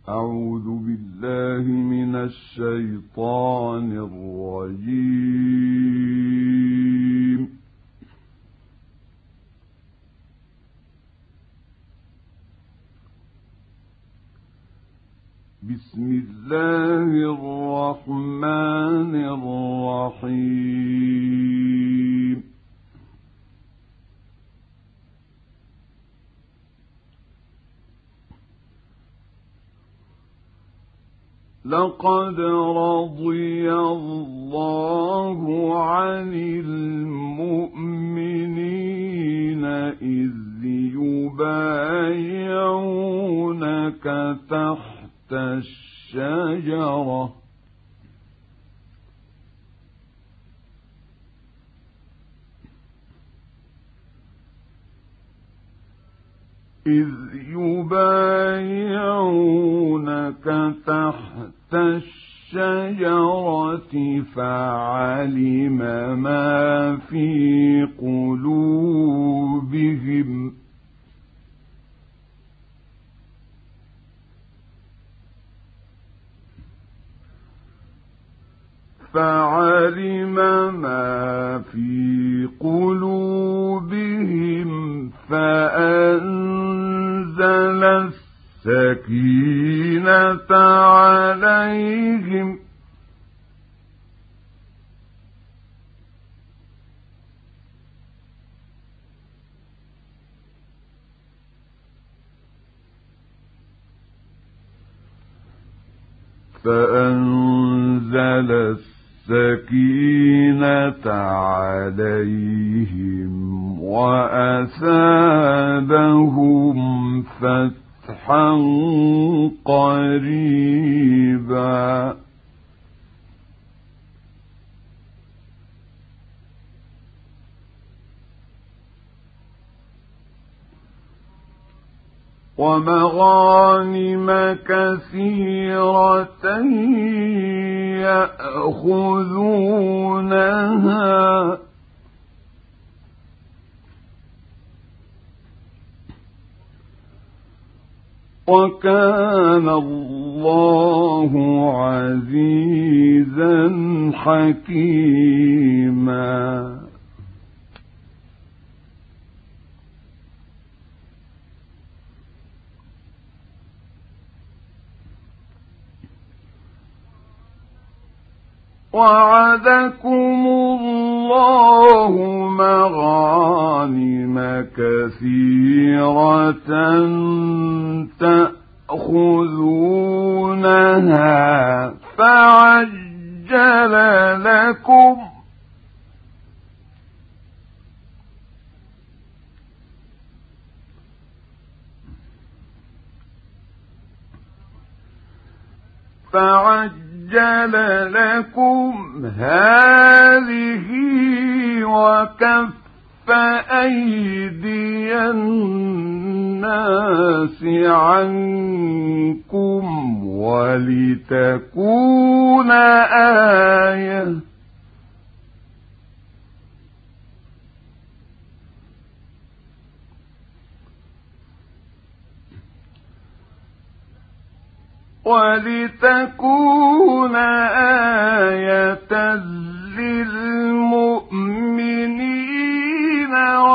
أعوذ بالله من الشيطان الرجيم. بسم الله الرحمن الرحيم. لقد رضي الله عن المؤمنين إذ يبايعونك تحت الشجرة فعلم ما في قلوبهم فأنزل السكينة عليهم وأثابهم فتحا قريبا. ومغانم كثيرة يأخذونها وكان الله عزيزا حكيما. وعدكم الله مغانم كثيرة تأخذونها فعجل لكم هذه وكف أيدي الناس عنكم ولتكون آية للمؤمنين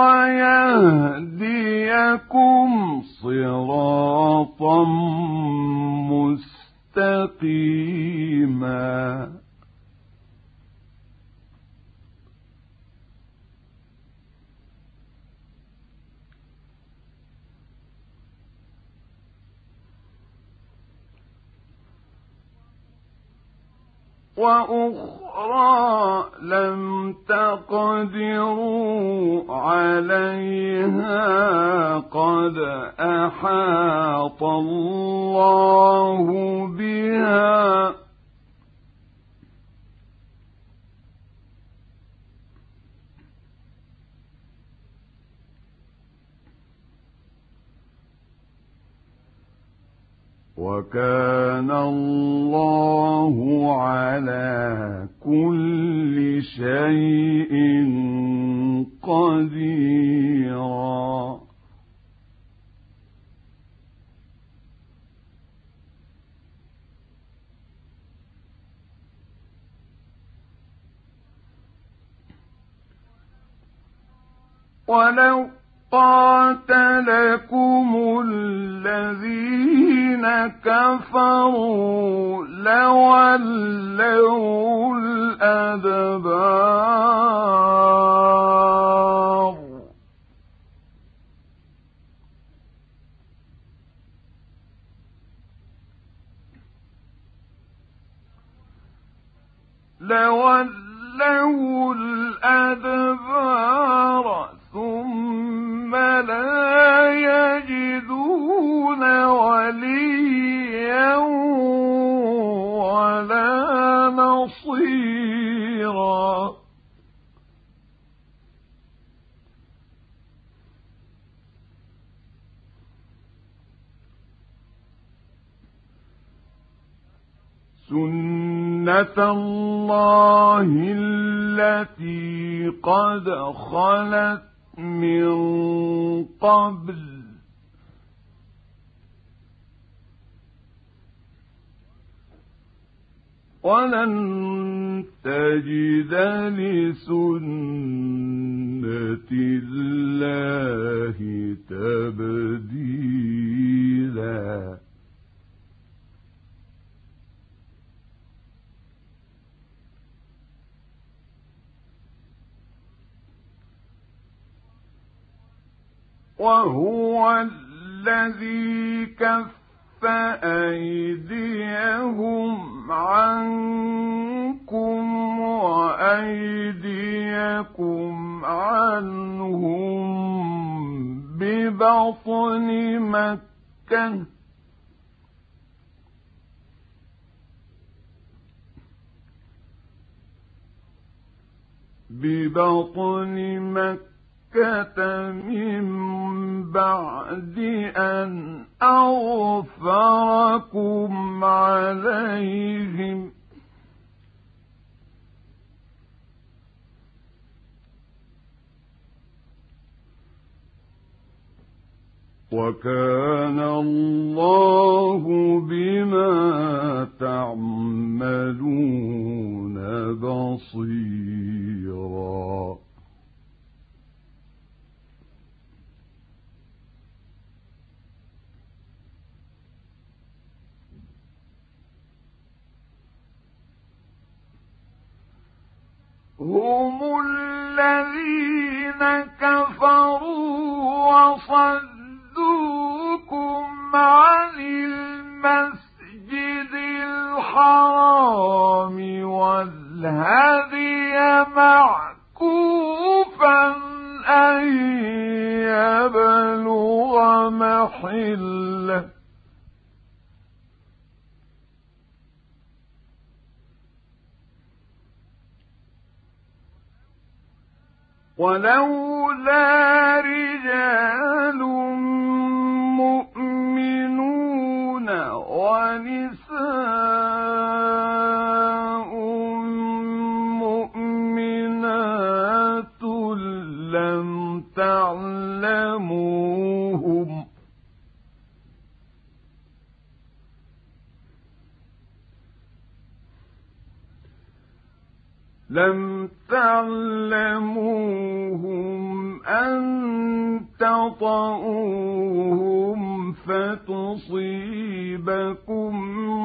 ويهديكم صراطا مستقيما. وأخرى لم تقدروا عليها قد أحاط الله بها وكان الله على كل شيء قديرا. ولو قاتلكم الذين كفروا لولوا الأدبار ثم لا يجدون وليا ولا نصيرا سنة الله التي قد خلت من قبل ولن تجد لسنة الله تبديلا وهو الذي كف أيديهم عنكم وأيديكم عنهم ببطن مكة من بعد أن أظفركم عليهم وكان الله بما تعملون بصيرا هم الذين كفروا وصدوكم عن المسجد الحرام والهدي معكوفا أن يبلغ محله ولولا رجال مؤمنون ونساء مؤمنات لم تعلموهم أن تطؤوهم فتصيبكم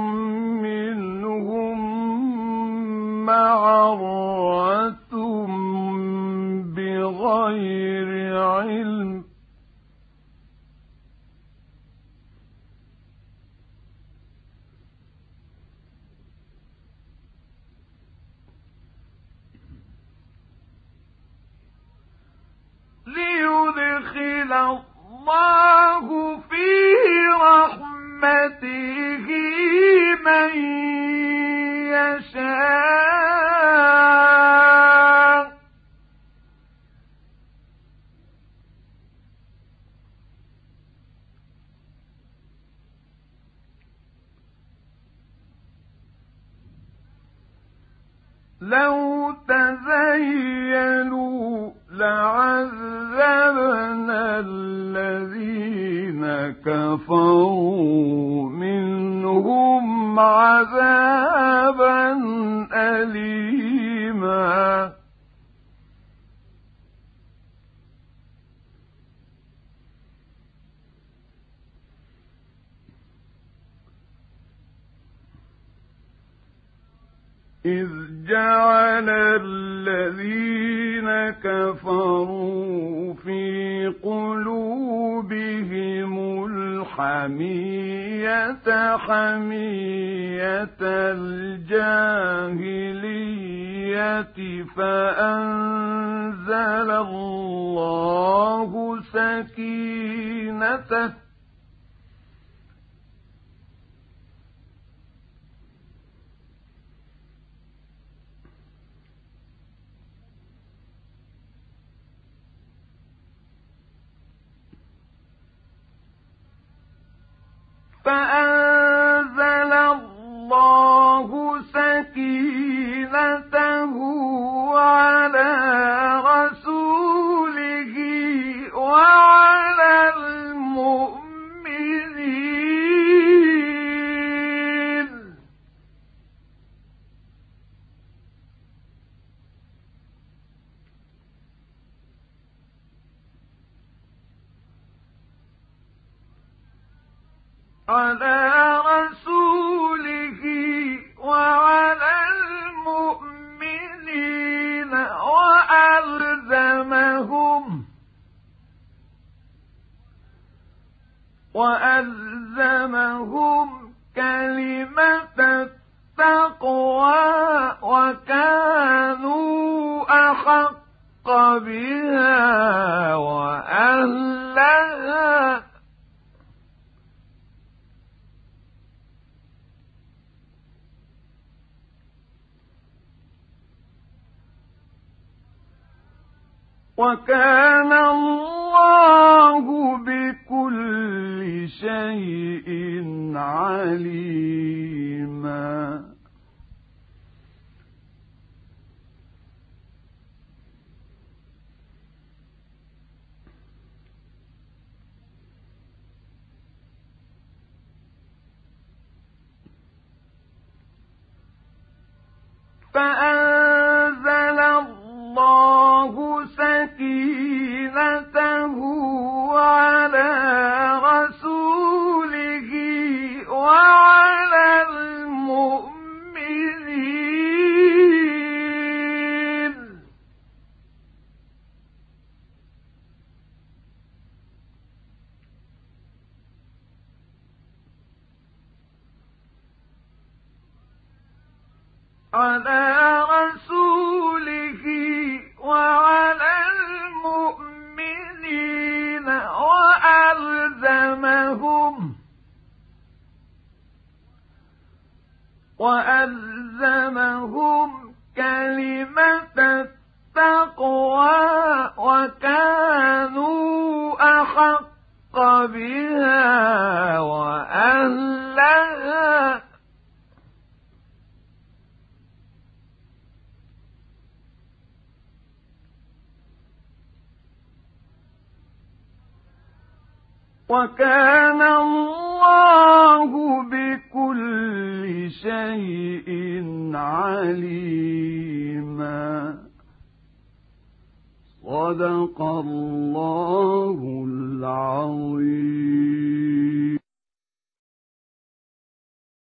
منهم معرة بغير علم ليدخل الله في رحمته من يشاء لو تزينوا لعذبنا الذين كفروا منهم عذابا أليما إذ جعل الذين كفروا في قلوبهم الحمية حمية الجاهلية فأنزل الله سكينته على رسوله وعلى المؤمنين وألزمهم كلمة التقوى وكانوا أحق بها وأهلها وكان الله بكل شيء عليما فأنزل الله سكينته على رسوله وعلى المؤمنين وألزمهم كلمة التقوى وكانوا أحق بها وأهلها وكان الله بكل شيء عليما صدق الله العظيم.